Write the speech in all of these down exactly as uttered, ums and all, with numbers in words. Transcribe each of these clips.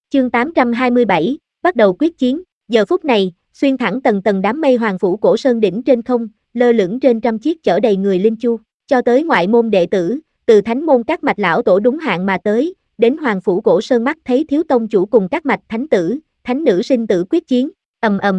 Chương tám trăm hai mươi bảy, bắt đầu quyết chiến. Giờ phút này, xuyên thẳng tầng tầng đám mây hoàng phủ cổ sơn đỉnh trên không, lơ lửng trên trăm chiếc chở đầy người linh chu, cho tới ngoại môn đệ tử, từ thánh môn các mạch lão tổ đúng hạn mà tới, đến hoàng phủ cổ sơn mắt thấy thiếu tông chủ cùng các mạch thánh tử, thánh nữ sinh tử quyết chiến, ầm ầm.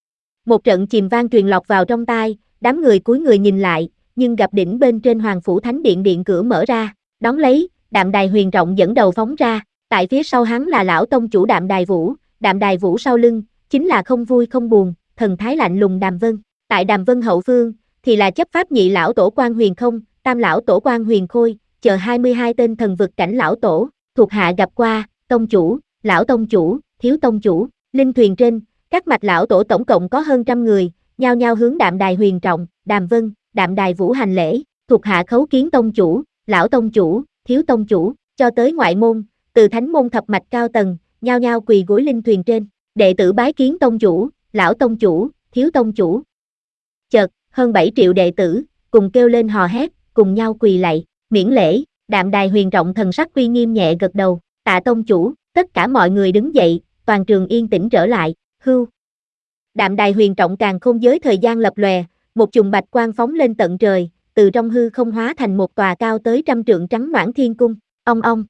Một trận chìm vang truyền lọt vào trong tai, đám người cúi người nhìn lại, nhưng gặp đỉnh bên trên hoàng phủ thánh điện điện cửa mở ra, đón lấy, Đạm Đài Huyền Trọng dẫn đầu phóng ra, tại phía sau hắn là lão tông chủ Đạm Đài Vũ, Đạm Đài Vũ sau lưng, chính là không vui không buồn, thần thái lạnh lùng Đàm Vân, tại Đàm Vân hậu phương, thì là chấp pháp nhị lão tổ Quan Huyền Không, tam lão tổ Quan Huyền Khôi, chờ hai mươi hai tên thần vực cảnh lão tổ, thuộc hạ gặp qua, tông chủ, lão tông chủ, thiếu tông chủ, linh thuyền trên, các mạch lão tổ tổng cộng có hơn trăm người, nhao nhao hướng Đạm Đài Huyền Trọng, Đàm Vân, Đạm Đài Vũ hành lễ, thuộc hạ khấu kiến tông chủ, lão tông chủ, thiếu tông chủ, cho tới ngoại môn, từ thánh môn thập mạch cao tầng, nhao nhao quỳ gối linh thuyền trên, đệ tử bái kiến tông chủ, lão tông chủ, thiếu tông chủ. Chợt, hơn bảy triệu đệ tử, cùng kêu lên hò hét, cùng nhau quỳ lạy, miễn lễ, Đạm Đài Huyền Trọng thần sắc uy nghiêm nhẹ gật đầu, tạ tông chủ, tất cả mọi người đứng dậy, toàn trường yên tĩnh trở lại, hưu. Đạm Đài Huyền Trọng càng không giới thời gian lập lòe, một chùm bạch quang phóng lên tận trời, từ trong hư không hóa thành một tòa cao tới trăm trượng trắng noãn thiên cung, ong ong.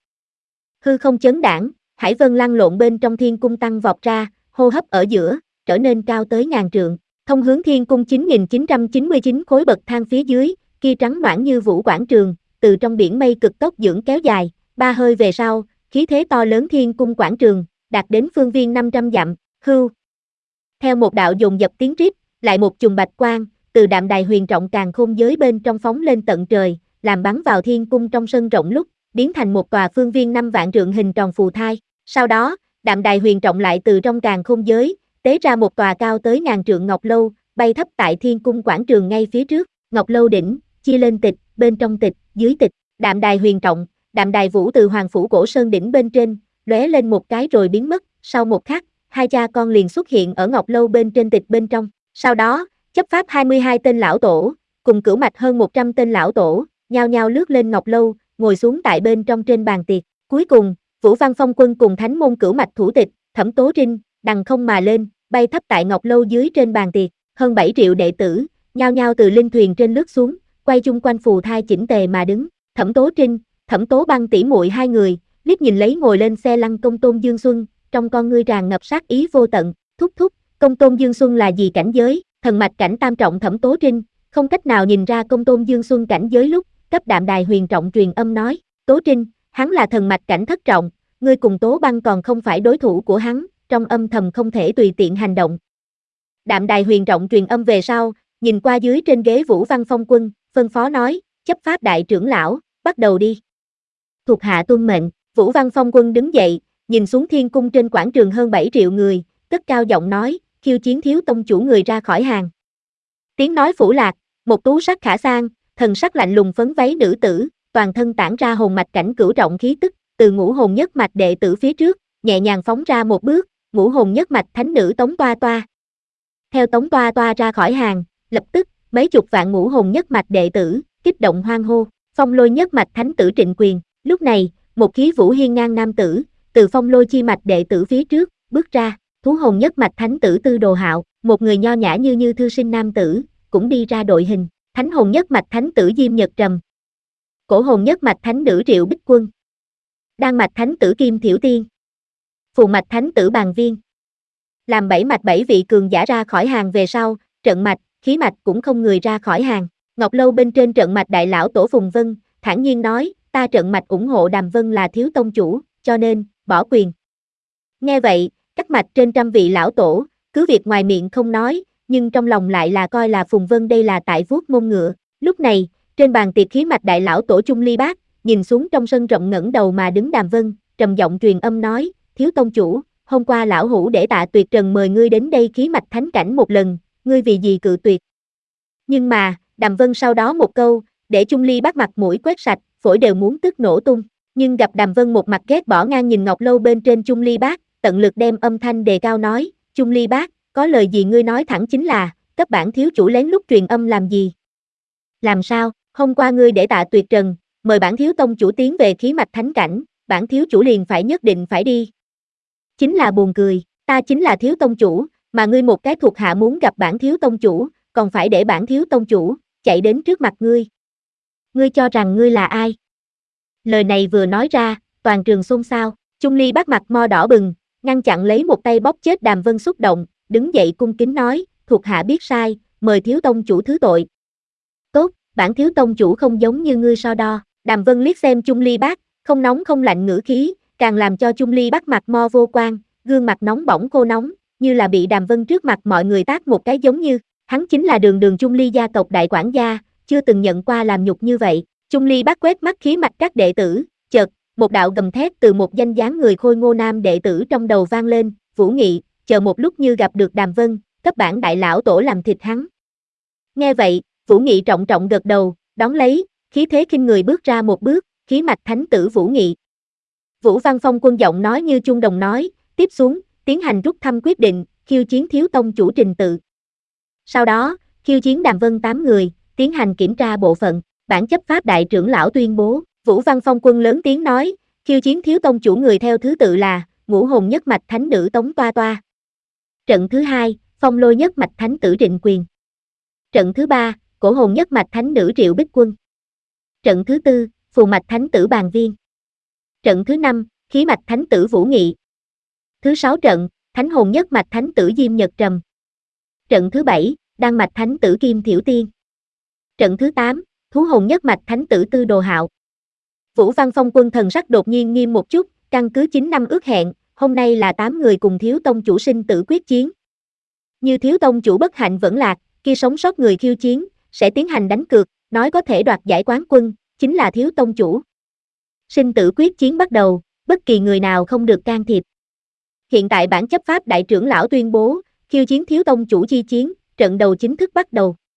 Hư không chấn đãng, hải vân lăn lộn bên trong thiên cung tăng vọt ra, hô hấp ở giữa, trở nên cao tới ngàn trượng, thông hướng thiên cung chín nghìn chín trăm chín mươi chín khối bậc thang phía dưới, kia trắng noãn như vũ quảng trường, từ trong biển mây cực tốc dưỡng kéo dài, ba hơi về sau, khí thế to lớn thiên cung quảng trường, đạt đến phương viên năm trăm dặm, hưu. Theo một đạo dồn dập tiếng rít, lại một chùm bạch quang, từ Đạm Đài Huyền Trọng càng khôn giới bên trong phóng lên tận trời, làm bắn vào thiên cung trong sân rộng lúc, biến thành một tòa phương viên năm vạn trượng hình tròn phù thai. Sau đó, Đạm Đài Huyền Trọng lại từ trong càng khôn giới, tế ra một tòa cao tới ngàn trượng ngọc lâu, bay thấp tại thiên cung quảng trường ngay phía trước, ngọc lâu đỉnh, chia lên tịch, bên trong tịch, dưới tịch, Đạm Đài Huyền Trọng, Đạm Đài Vũ từ hoàng phủ cổ sơn đỉnh bên trên, lóe lên một cái rồi biến mất, sau một khắc, hai cha con liền xuất hiện ở ngọc lâu bên trên tịch bên trong, sau đó, chấp pháp hai mươi hai tên lão tổ, cùng cửu mạch hơn một trăm tên lão tổ, nhao nhao lướt lên ngọc lâu, ngồi xuống tại bên trong trên bàn tiệc, cuối cùng, Vũ Văn Phong Quân cùng thánh môn cửu mạch thủ tịch, Thẩm Tố Trinh, đằng không mà lên, bay thấp tại ngọc lâu dưới trên bàn tiệc, hơn bảy triệu đệ tử, nhao nhao từ linh thuyền trên lướt xuống, quay chung quanh phù thai chỉnh tề mà đứng, Thẩm Tố Trinh, Thẩm Tố Băng tỷ muội hai người, liếc nhìn lấy ngồi lên xe lăn Công Tôn Dương Xuân, trong con ngươi tràn ngập sát ý vô tận, thúc thúc, Công Tôn Dương Xuân là gì cảnh giới, thần mạch cảnh tam trọng Thẩm Tố Trinh, không cách nào nhìn ra Công Tôn Dương Xuân cảnh giới lúc, cấp Đạm Đài Huyền Trọng truyền âm nói, Tố Trinh, hắn là thần mạch cảnh thất trọng, ngươi cùng Tố Băng còn không phải đối thủ của hắn, trong âm thầm không thể tùy tiện hành động. Đạm Đài Huyền Trọng truyền âm về sau, nhìn qua dưới trên ghế Vũ Văn Phong Quân, phân phó nói, chấp pháp đại trưởng lão, bắt đầu đi. Thuộc hạ tuân mệnh, Vũ Văn Phong Quân đứng dậy, nhìn xuống thiên cung trên quảng trường hơn bảy triệu người, cất cao giọng nói, khiêu chiến thiếu tông chủ người ra khỏi hàng. Tiếng nói phủ lạc, một tú sắc khả sang, thần sắc lạnh lùng phấn váy nữ tử, toàn thân tản ra hồn mạch cảnh cửu trọng khí tức, từ ngũ hồn nhất mạch đệ tử phía trước, nhẹ nhàng phóng ra một bước, ngũ hồn nhất mạch thánh nữ Tống Toa Toa. Theo Tống Toa Toa ra khỏi hàng, lập tức, mấy chục vạn ngũ hồn nhất mạch đệ tử, kích động hoan hô, phong lôi nhất mạch thánh tử Trịnh Quyền, lúc này, một khí vũ hiên ngang nam tử, từ phong lôi chi mạch đệ tử phía trước, bước ra, thú hồn nhất mạch thánh tử Tư Đồ Hạo, một người nho nhã như như thư sinh nam tử, cũng đi ra đội hình, thánh hồn nhất mạch thánh tử Diêm Nhật Trầm, cổ hồn nhất mạch thánh nữ Triệu Bích Quân, đan mạch thánh tử Kim Thiểu Tiên, phù mạch thánh tử Bàn Viên. Làm bảy mạch bảy vị cường giả ra khỏi hàng về sau, trận mạch, khí mạch cũng không người ra khỏi hàng. Ngọc lâu bên trên trận mạch đại lão tổ Phùng Vân, thản nhiên nói, ta trận mạch ủng hộ Đàm Vân là thiếu tông chủ, cho nên, bỏ quyền. Nghe vậy, các mạch trên trăm vị lão tổ, cứ việc ngoài miệng không nói, nhưng trong lòng lại là coi là Phùng Vân đây là tại vuốt mông ngựa. Lúc này, trên bàn tiệc khí mạch đại lão tổ Chung Ly Bác, nhìn xuống trong sân rộng ngẩng đầu mà đứng Đàm Vân, trầm giọng truyền âm nói, thiếu tông chủ, hôm qua lão hủ để Tạ Tuyệt Trần mời ngươi đến đây khí mạch thánh cảnh một lần, ngươi vì gì cự tuyệt. Nhưng mà, Đàm Vân sau đó một câu, để Chung Ly Bác mặt mũi quét sạch, phổi đều muốn tức nổ tung, nhưng gặp Đàm Vân một mặt ghét bỏ ngang nhìn ngọc lâu bên trên Chung Ly Bác, tận lực đem âm thanh đề cao nói, Chung Ly Bác, có lời gì ngươi nói thẳng chính là, cấp bản thiếu chủ lén lút truyền âm làm gì? Làm sao, hôm qua ngươi để Tạ Tuyệt Trần, mời bản thiếu tông chủ tiến về khí mạch thánh cảnh, bản thiếu chủ liền phải nhất định phải đi. Chính là buồn cười, ta chính là thiếu tông chủ, mà ngươi một cái thuộc hạ muốn gặp bản thiếu tông chủ, còn phải để bản thiếu tông chủ chạy đến trước mặt ngươi. Ngươi cho rằng ngươi là ai? Lời này vừa nói ra, toàn trường xôn xao, Chung Ly bắt mặt mo đỏ bừng, ngăn chặn lấy một tay bóp chết Đàm Vân xúc động, đứng dậy cung kính nói, thuộc hạ biết sai, mời thiếu tông chủ thứ tội. Tốt, bản thiếu tông chủ không giống như ngươi so đo. Đàm Vân liếc xem Chung Ly bác, không nóng không lạnh ngữ khí, càng làm cho Chung Ly bắt mặt mo vô quan, gương mặt nóng bỏng khô nóng, như là bị Đàm Vân trước mặt mọi người tát một cái giống như, hắn chính là đường đường Chung Ly gia tộc đại quản gia, chưa từng nhận qua làm nhục như vậy. Chung Ly bác quét mắt khí mạch các đệ tử, chợt, một đạo gầm thét từ một danh dáng người khôi ngô nam đệ tử trong đầu vang lên, Vũ Nghị, chờ một lúc như gặp được Đàm Vân, cấp bản đại lão tổ làm thịt hắn. Nghe vậy, Vũ Nghị trọng trọng gật đầu, đón lấy, khí thế khinh người bước ra một bước, khí mạch thánh tử Vũ Nghị. Vũ Văn Phong quân giọng nói như chuông đồng nói, tiếp xuống, tiến hành rút thăm quyết định, khiêu chiến thiếu tông chủ trình tự. Sau đó, khiêu chiến Đàm Vân tám người, tiến hành kiểm tra bộ phận, bản chấp pháp đại trưởng lão tuyên bố, Vũ Văn Phong quân lớn tiếng nói, khiêu chiến thiếu tông chủ người theo thứ tự là, ngũ hồn nhất mạch thánh nữ Tống Toa Toa. Trận thứ hai, phong lôi nhất mạch thánh tử Trịnh Quyền. Trận thứ ba, cổ hồn nhất mạch thánh nữ Triệu Bích Quân. Trận thứ tư, phù mạch thánh tử Bàn Viên. Trận thứ năm, khí mạch thánh tử Vũ Nghị. Thứ sáu trận, thánh hồn nhất mạch thánh tử Diêm Nhật Trầm. Trận thứ bảy, đan mạch thánh tử Kim Thiểu Tiên. Trận thứ tám, thú hồn nhất mạch thánh tử Tư Đồ Hạo. Vũ Văn Phong quân thần sắc đột nhiên nghiêm một chút, căn cứ chín năm ước hẹn, hôm nay là tám người cùng thiếu tông chủ sinh tử quyết chiến. Như thiếu tông chủ bất hạnh vẫn lạc, kia sống sót người khiêu chiến, sẽ tiến hành đánh cược, nói có thể đoạt giải quán quân, chính là thiếu tông chủ. Sinh tử quyết chiến bắt đầu, bất kỳ người nào không được can thiệp. Hiện tại bản chấp pháp đại trưởng lão tuyên bố, khiêu chiến thiếu tông chủ chi chiến, trận đầu chính thức bắt đầu.